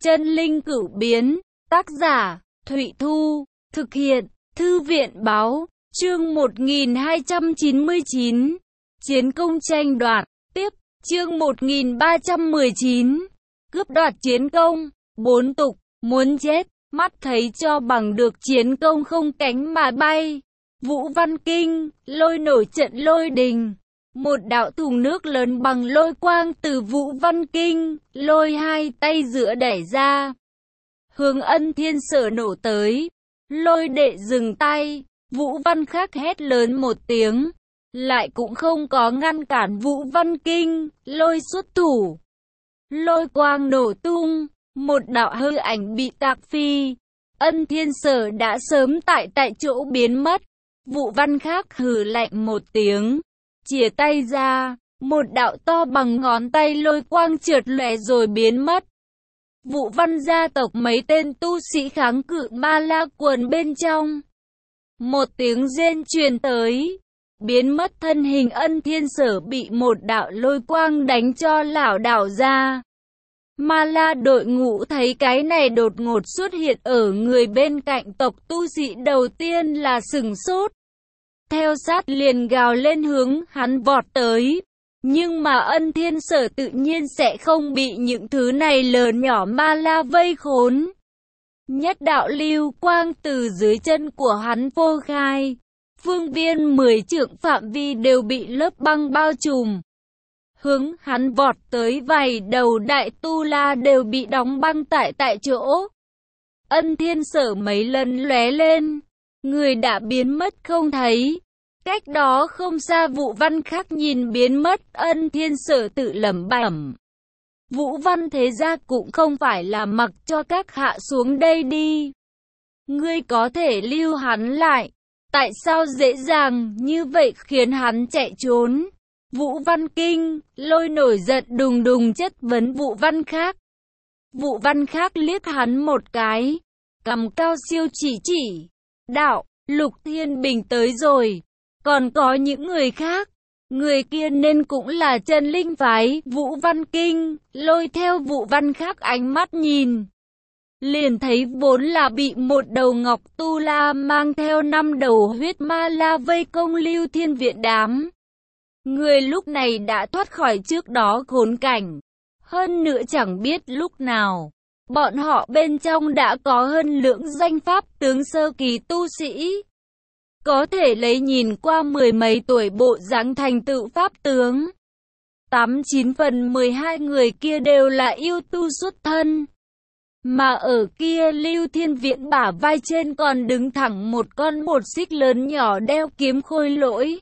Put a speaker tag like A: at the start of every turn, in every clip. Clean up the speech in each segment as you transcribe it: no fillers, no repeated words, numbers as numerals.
A: Chân linh cửu biến, tác giả, Thụy Thu, thực hiện, Thư viện Báo, chương 1299, Chiến công tranh đoạt, tiếp, chương 1319, cướp đoạt chiến công, 4 tục, muốn chết, mắt thấy cho bằng được chiến công không cánh mà bay. Vũ Văn Kinh, lôi nổi trận lôi đình. Một đạo thùng nước lớn bằng lôi quang từ Vũ Văn Kinh, lôi hai tay giữa đẩy ra. Hướng Ân Thiên Sở nổ tới. Lôi đệ dừng tay, Vũ Văn Khắc hét lớn một tiếng. Lại cũng không có ngăn cản Vũ Văn Kinh, lôi xuất thủ. Lôi quang nổ tung, một đạo hư ảnh bị tạc phi. Ân Thiên Sở đã sớm tại chỗ biến mất. Vũ Văn Khắc hừ lạnh một tiếng, chìa tay ra, một đạo to bằng ngón tay lôi quang trượt lóe rồi biến mất. Vũ Văn gia tộc mấy tên tu sĩ kháng cự ma la quần bên trong. Một tiếng rên truyền tới, biến mất thân hình Ân Thiên Sở bị một đạo lôi quang đánh cho lảo đảo ra. Ma la đội ngũ thấy cái này đột ngột xuất hiện ở người bên cạnh tộc tu sĩ đầu tiên là sửng sốt. Theo sát liền gào lên hướng hắn vọt tới. Nhưng mà Ân Thiên Sở tự nhiên sẽ không bị những thứ này lớn nhỏ ma la vây khốn. Nhất đạo lưu quang từ dưới chân của hắn phô khai. Phương viên 10 trượng phạm vi đều bị lớp băng bao trùm. Hướng hắn vọt tới vài đầu đại tu la đều bị đóng băng tại chỗ. Ân Thiên Sở mấy lần lóe lên, người đã biến mất không thấy. Cách đó không xa Vũ Văn Khắc nhìn biến mất, Ân Thiên Sở tự lẩm bẩm. Vũ Văn thế gia cũng không phải là mặc cho các hạ xuống đây đi. Ngươi có thể lưu hắn lại. Tại sao dễ dàng như vậy khiến hắn chạy trốn? Vũ Văn Kinh, lôi nổi giận đùng đùng chất vấn Vũ Văn Khắc. Vũ Văn Khắc liếc hắn một cái, cầm cao siêu chỉ. Đạo, Lục Thiên Bình tới rồi. Còn có những người khác. Người kia nên cũng là chân linh phái. Vũ Văn Kinh, lôi theo Vũ Văn Khắc ánh mắt nhìn. Liền thấy vốn là bị một đầu ngọc tu la mang theo 5 đầu huyết ma la vây công Lưu Thiên Viện đám. Người lúc này đã thoát khỏi trước đó khốn cảnh. Hơn nữa chẳng biết lúc nào, bọn họ bên trong đã có hơn lượng danh pháp tướng sơ kỳ tu sĩ. Có thể lấy nhìn qua 10 mấy tuổi bộ dáng thành tựu pháp tướng. 89 phần 12 người kia đều là yêu tu xuất thân. Mà ở kia Lưu Thiên Viện bả vai trên còn đứng thẳng một con một xích lớn nhỏ đeo kiếm khôi lỗi.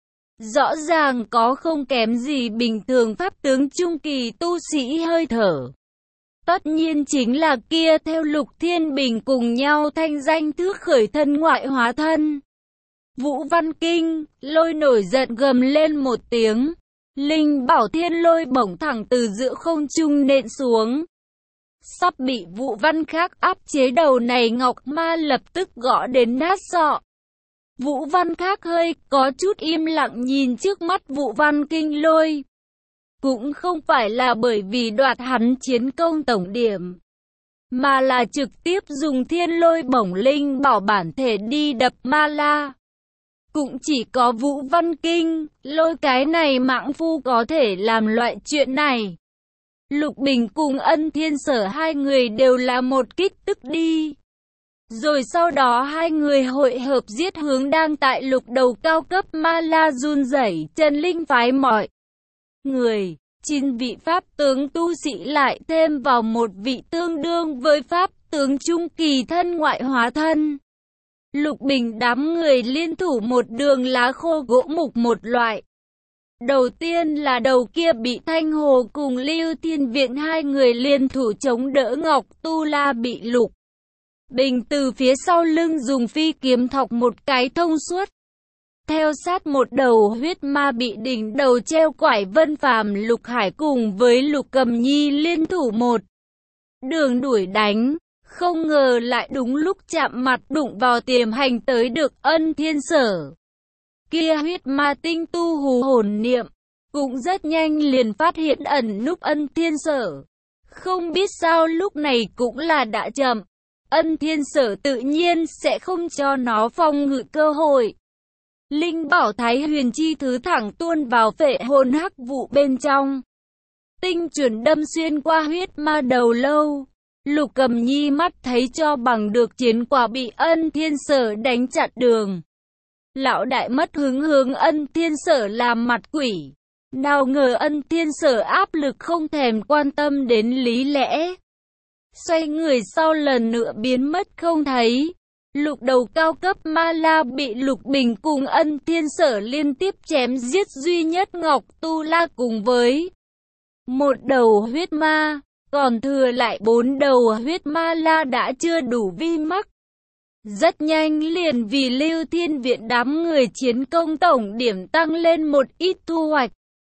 A: Rõ ràng có không kém gì bình thường pháp tướng trung kỳ tu sĩ hơi thở. Tất nhiên chính là kia theo Lục Thiên Bình cùng nhau thanh danh thước khởi thân ngoại hóa thân. Vũ Văn Kinh, lôi nổi giận gầm lên một tiếng. Linh Bảo Thiên lôi bổng thẳng từ giữa không trung nện xuống. Sắp bị Vũ Văn Khắc áp chế đầu này ngọc ma lập tức gõ đến nát sọ. Vũ Văn Khắc hơi có chút im lặng nhìn trước mắt Vũ Văn Kinh lôi. Cũng không phải là bởi vì đoạt hắn chiến công tổng điểm, mà là trực tiếp dùng thiên lôi bổng linh bảo bản thể đi đập ma la. Cũng chỉ có Vũ Văn Kinh, lôi cái này mãng phu có thể làm loại chuyện này. Lục Bình cùng Ân Thiên Sở hai người đều là một kích tức đi. Rồi sau đó hai người hội hợp giết hướng đang tại lục đầu cao cấp ma la run rẩy chân linh phái mọi người. 9 vị pháp tướng tu sĩ lại thêm vào một vị tương đương với pháp tướng trung kỳ thân ngoại hóa thân. Lục Bình đám người liên thủ một đường lá khô gỗ mục một loại. Đầu tiên là đầu kia bị Thanh Hồ cùng Lưu Thiên Viện hai người liên thủ chống đỡ Ngọc Tu La bị Lục Bình từ phía sau lưng dùng phi kiếm thọc một cái thông suốt. Theo sát một đầu huyết ma bị đỉnh đầu treo quải Vân Phàm Lục Hải cùng với Lục Cầm Nhi liên thủ một đường đuổi đánh. Không ngờ lại đúng lúc chạm mặt đụng vào tiềm hành tới được Ân Thiên Sở. Kia huyết ma tinh tu hồn niệm, cũng rất nhanh liền phát hiện ẩn núp Ân Thiên Sở. Không biết sao lúc này cũng là đã chậm. Ân Thiên Sở tự nhiên sẽ không cho nó phòng ngự cơ hội. Linh bảo Thái Huyền chi thứ thẳng tuôn vào phệ hồn hắc vụ bên trong. Tinh chuẩn đâm xuyên qua huyết ma đầu lâu. Lục Cầm Nhi mắt thấy cho bằng được chiến quả bị Ân Thiên Sở đánh chặn đường. Lão đại mất hứng hướng Ân Thiên Sở làm mặt quỷ. Nào ngờ Ân Thiên Sở áp lực không thèm quan tâm đến lý lẽ. Xoay người sau lần nữa biến mất không thấy. Lục đầu cao cấp ma la bị Lục Bình cùng Ân Thiên Sở liên tiếp chém giết, duy nhất Ngọc Tu La cùng với một đầu huyết ma, còn thừa lại 4 đầu huyết ma la đã chưa đủ vi mắc. Rất nhanh liền vì Lưu Thiên Viện đám người chiến công tổng điểm tăng lên một ít thu hoạch.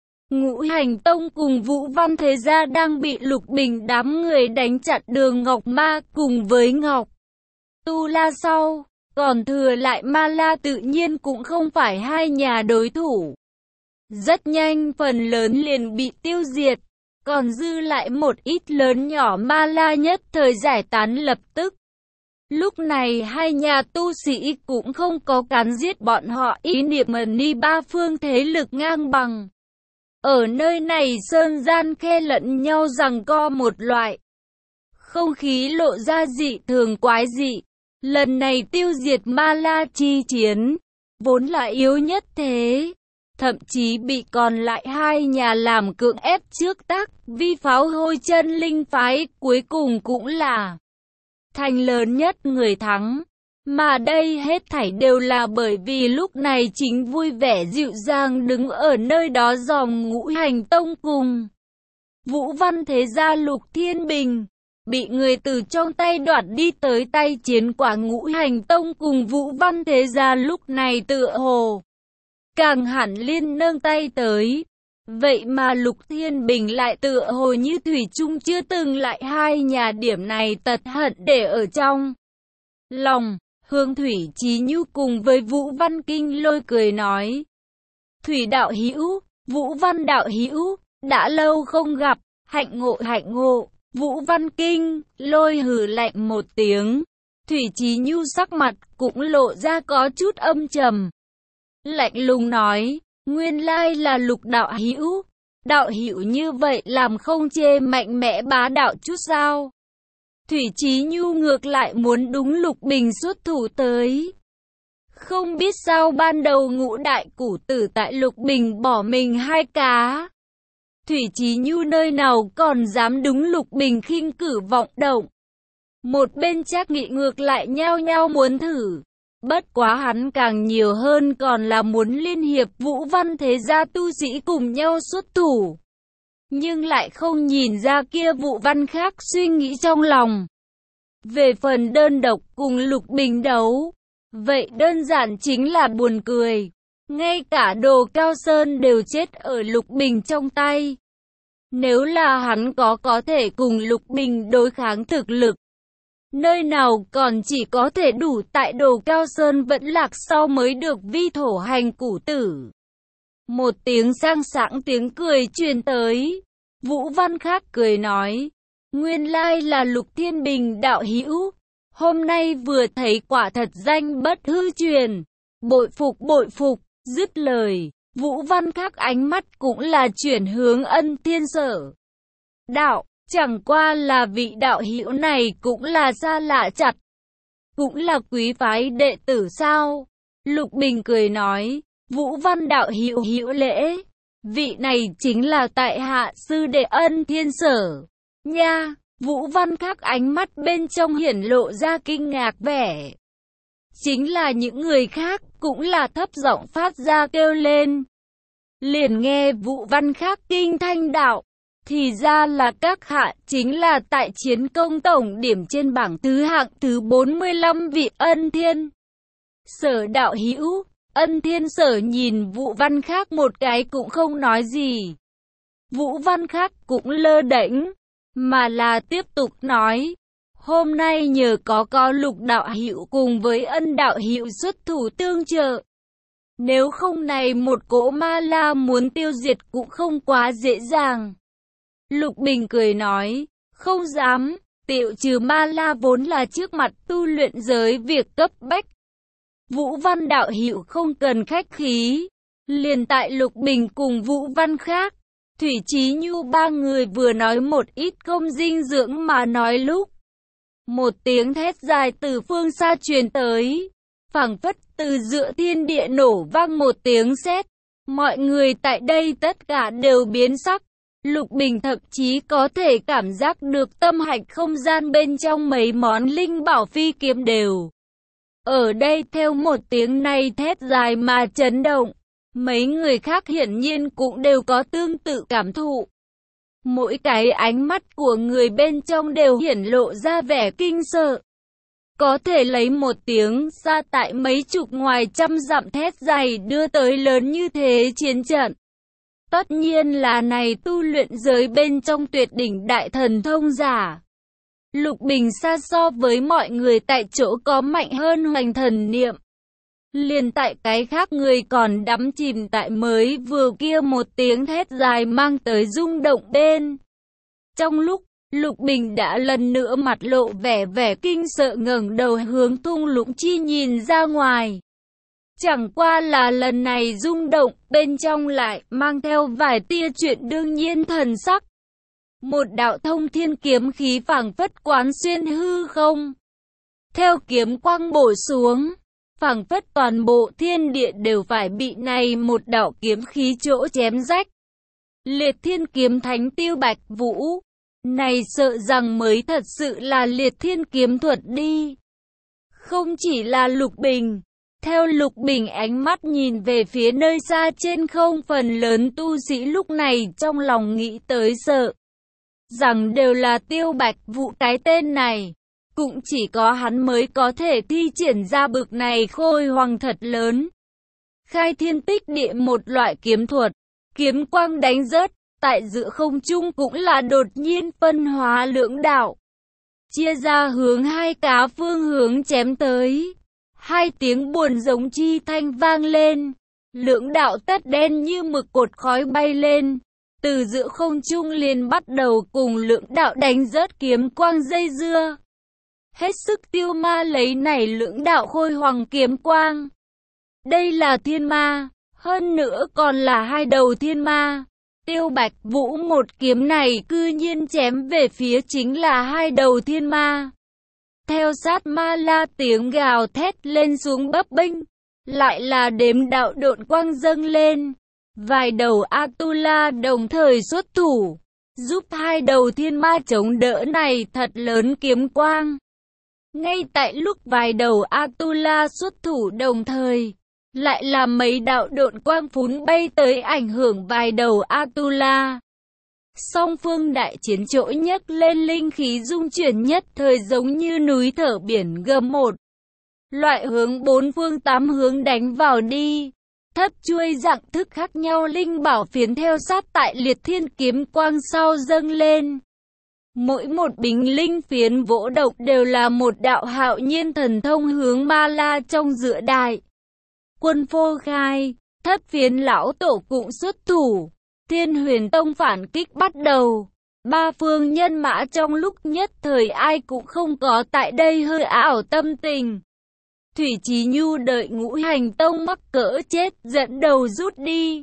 A: Ngũ Hành Tông cùng Vũ Văn Thế Gia đang bị Lục Bình đám người đánh chặn đường Ngọc Ma cùng với Ngọc Tu La sau, còn thừa lại Ma La tự nhiên cũng không phải hai nhà đối thủ. Rất nhanh phần lớn liền bị tiêu diệt, còn dư lại một ít lớn nhỏ Ma La nhất thời giải tán lập tức. Lúc này hai nhà tu sĩ cũng không có cắn giết bọn họ, ý niệm ni ba phương thế lực ngang bằng. Ở nơi này sơn gian khe lẫn nhau giằng co một loại. Không khí lộ ra dị thường quái dị. Lần này tiêu diệt Ma La chi chiến, vốn là yếu nhất thế. Thậm chí bị còn lại hai nhà làm cưỡng ép trước tác, vi pháo hôi chân linh phái, cuối cùng cũng là thành lớn nhất người thắng. Mà đây hết thảy đều là bởi vì lúc này chính vui vẻ dịu dàng đứng ở nơi đó dòm Ngũ Hành Tông cùng Vũ Văn Thế Gia Lục Thiên Bình, bị người từ trong tay đoạt đi tới tay chiến quả. Ngũ Hành Tông cùng Vũ Văn Thế Gia lúc này tựa hồ càng hẳn liên nâng tay tới. Vậy mà Lục Thiên Bình lại tựa hồ như thủy chung chưa từng lại hai nhà, điểm này tật hận để ở trong lòng. Hương Thủy Chí Nhu cùng với Vũ Văn Kinh Lôi cười nói: Thủy đạo hữu, Vũ Văn đạo hữu, đã lâu không gặp, hạnh ngộ hạnh ngộ. Vũ Văn Kinh Lôi hừ lạnh một tiếng. Thủy Chí Nhu sắc mặt cũng lộ ra có chút âm trầm, lạnh lùng nói: nguyên lai là Lục đạo hữu như vậy làm không chê mạnh mẽ bá đạo chút sao? Thủy Chí Nhu ngược lại muốn đúng Lục Bình xuất thủ tới. Không biết sao ban đầu Ngũ đại củ tử tại Lục Bình bỏ mình hai cá. Thủy Chí Nhu nơi nào còn dám đúng Lục Bình khinh cử vọng động. Một bên Trác Nghị ngược lại nhao nhao muốn thử. Bất quá hắn càng nhiều hơn còn là muốn liên hiệp Vũ Văn Thế Gia tu sĩ cùng nhau xuất thủ. Nhưng lại không nhìn ra kia Vũ Văn khác suy nghĩ trong lòng. Về phần đơn độc cùng Lục Bình đấu, vậy đơn giản chính là buồn cười. Ngay cả Đồ Cao Sơn đều chết ở Lục Bình trong tay. Nếu là hắn có thể cùng Lục Bình đối kháng thực lực, nơi nào còn chỉ có thể đủ tại Đồ Cao Sơn vẫn lạc sau mới được vi thổ hành củ tử. Một tiếng sang sảng tiếng cười truyền tới. Vũ Văn khác cười nói: nguyên lai là Lục Thiên Bình đạo hữu, hôm nay vừa thấy quả thật danh bất hư truyền, bội phục. Dứt lời, Vũ Văn khác ánh mắt cũng là chuyển hướng Ân Thiên Sở. Đạo, chẳng qua là vị đạo hữu này cũng là xa lạ chặt, cũng là quý phái đệ tử sao? Lục Bình cười nói: Vũ Văn đạo hữu lễ, vị này chính là tại hạ sư đệ Ân Thiên Sở. Nha, Vũ Văn khác ánh mắt bên trong hiển lộ ra kinh ngạc vẻ. Chính là những người khác cũng là thấp giọng phát ra kêu lên. Liền nghe Vũ Văn khác kinh thanh đạo: thì ra là các hạ chính là tại chiến công tổng điểm trên bảng thứ hạng thứ 45 vị Ân Thiên Sở đạo hữu. Ân Thiên Sở nhìn Vũ Văn khác một cái cũng không nói gì. Vũ Văn khác cũng lơ đễnh, mà là tiếp tục nói: hôm nay nhờ có Lục đạo hữu cùng với Ân đạo hữu xuất thủ tương trợ. Nếu không này một cỗ ma la muốn tiêu diệt cũng không quá dễ dàng. Lục Bình cười nói: Không dám, Tiệu trừ ma la vốn là trước mặt tu luyện giới việc cấp bách. Vũ Văn đạo hữu không cần khách khí. Liền tại Lục Bình cùng Vũ Văn khác, Thủy Chí Nhu ba người vừa nói một ít không dinh dưỡng mà nói lúc. Một tiếng thét dài từ phương xa truyền tới, phảng phất từ giữa thiên địa nổ vang một tiếng sét. Mọi người tại đây tất cả đều biến sắc. Lục Bình thậm chí có thể cảm giác được tâm hạch không gian bên trong mấy món linh bảo phi kiếm đều. Ở đây theo một tiếng này thét dài mà chấn động. Mấy người khác hiển nhiên cũng đều có tương tự cảm thụ. Mỗi cái ánh mắt của người bên trong đều hiển lộ ra vẻ kinh sợ. Có thể lấy một tiếng ra tại mấy chục ngoài trăm dặm thét dài đưa tới lớn như thế chiến trận. Tất nhiên là này tu luyện giới bên trong tuyệt đỉnh đại thần thông giả. Lục Bình xa so với mọi người tại chỗ có mạnh hơn hoành thần niệm. Liền tại cái khác người còn đắm chìm tại mới vừa kia một tiếng thét dài mang tới rung động bên. Trong lúc, Lục Bình đã lần nữa mặt lộ vẻ kinh sợ ngẩng đầu hướng thung lũng chi nhìn ra ngoài. Chẳng qua là lần này rung động, bên trong lại mang theo vài tia chuyện đương nhiên thần sắc. Một đạo thông thiên kiếm khí phảng phất quán xuyên hư không. Theo kiếm quang bổ xuống, phảng phất toàn bộ thiên địa đều phải bị này một đạo kiếm khí chỗ chém rách. Liệt thiên kiếm thánh Tiêu Bạch Vũ, này sợ rằng mới thật sự là liệt thiên kiếm thuật đi. Không chỉ là Lục Bình, theo Lục Bình ánh mắt nhìn về phía nơi xa trên không, phần lớn tu sĩ lúc này trong lòng nghĩ tới sợ rằng đều là Tiêu Bạch Vũ cái tên này. Cũng chỉ có hắn mới có thể thi triển ra bực này khôi hoàng thật lớn. Khai thiên tích địa một loại kiếm thuật, kiếm quang đánh rớt, tại giữa không trung cũng là đột nhiên phân hóa lưỡng đạo. Chia ra hướng hai cá phương hướng chém tới. Hai tiếng buồn giống chi thanh vang lên. Lưỡng đạo tất đen như mực cột khói bay lên. Từ giữa không trung liền bắt đầu cùng lưỡng đạo đánh rớt kiếm quang dây dưa. Hết sức tiêu ma lấy này lưỡng đạo khôi hoàng kiếm quang. Đây là thiên ma, hơn nữa còn là hai đầu thiên ma. Tiêu Bạch Vũ một kiếm này cư nhiên chém về phía chính là hai đầu thiên ma. Theo sát ma la tiếng gào thét lên xuống bấp bênh, lại là đếm đạo độn quang dâng lên. Vài đầu Atula đồng thời xuất thủ, giúp hai đầu thiên ma chống đỡ này thật lớn kiếm quang. Ngay tại lúc vài đầu Atula xuất thủ đồng thời, lại là mấy đạo độn quang phún bay tới ảnh hưởng vài đầu Atula. Song phương đại chiến chỗ nhấc lên linh khí dung chuyển nhất thời giống như núi thở biển gầm một. Loại hướng bốn phương tám hướng đánh vào đi. Thấp chuôi dạng thức khác nhau linh bảo phiến theo sát tại liệt thiên kiếm quang sau dâng lên. Mỗi một bình linh phiến vỗ động đều là một đạo hạo nhiên thần thông hướng ma la trong giữa đại quân phô khai. Thất phiến lão tổ cũng xuất thủ. Thiên Huyền Tông phản kích bắt đầu. Ba phương nhân mã trong lúc nhất thời ai cũng không có tại đây hơi ảo tâm tình. Thủy Chí Nhu đợi Ngũ Hành Tông mắc cỡ chết dẫn đầu rút đi.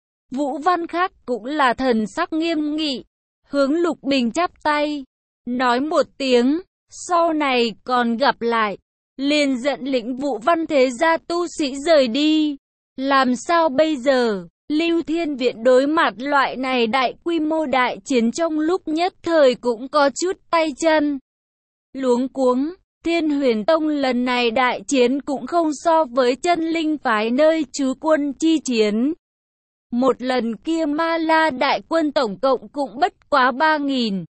A: Vũ Văn khác cũng là thần sắc nghiêm nghị, hướng Lục Bình chắp tay, nói một tiếng, sau này còn gặp lại, liền dẫn lĩnh Vũ Văn thế gia tu sĩ rời đi. Làm sao bây giờ? Lưu Thiên Viện đối mặt loại này đại quy mô đại chiến trong lúc nhất thời cũng có chút tay chân luống cuống. Thiên Huyền Tông lần này đại chiến cũng không so với chân linh phái nơi trú quân chi chiến. Một lần kia ma la đại quân tổng cộng cũng bất quá 3.000.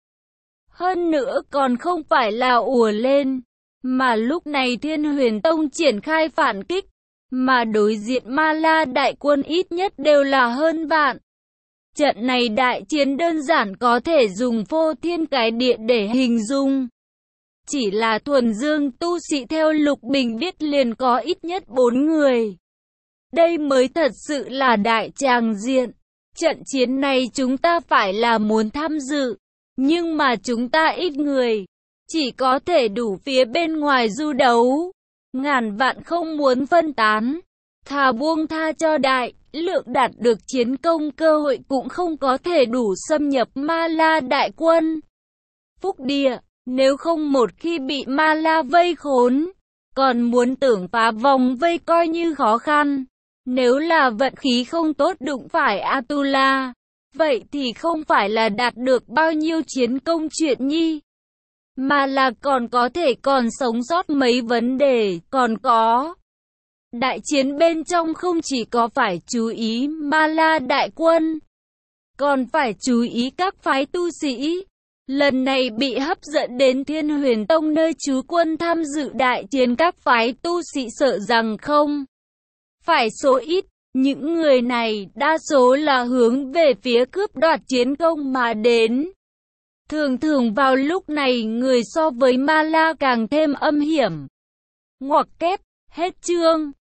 A: Hơn nữa còn không phải là ùa lên, mà lúc này Thiên Huyền Tông triển khai phản kích, mà đối diện ma la đại quân ít nhất đều là hơn vạn. Trận này đại chiến đơn giản có thể dùng phô thiên cái địa để hình dung. Chỉ là thuần dương tu sĩ theo Lục Bình biết liền có ít nhất 4 người. Đây mới thật sự là đại tràng diện. Trận chiến này chúng ta phải là muốn tham dự. Nhưng mà chúng ta ít người, chỉ có thể đủ phía bên ngoài du đấu. Ngàn vạn không muốn phân tán, thà buông tha cho đại lượng đạt được chiến công cơ hội cũng không có thể đủ xâm nhập Ma La đại quân. Phúc địa, nếu không một khi bị Ma La vây khốn, còn muốn tưởng phá vòng vây coi như khó khăn. Nếu là vận khí không tốt đụng phải Atula, vậy thì không phải là đạt được bao nhiêu chiến công chuyện nhi, mà là còn có thể còn sống sót mấy vấn đề, còn có. Đại chiến bên trong không chỉ có phải chú ý Ma La đại quân, còn phải chú ý các phái tu sĩ. Lần này bị hấp dẫn đến Thiên Huyền Tông nơi trú quân tham dự đại chiến, các phái tu sĩ sợ rằng không phải số ít. Những người này đa số là hướng về phía cướp đoạt chiến công mà đến. Thường thường vào lúc này người so với Ma La càng thêm âm hiểm. Ngoặc kép, hết chương.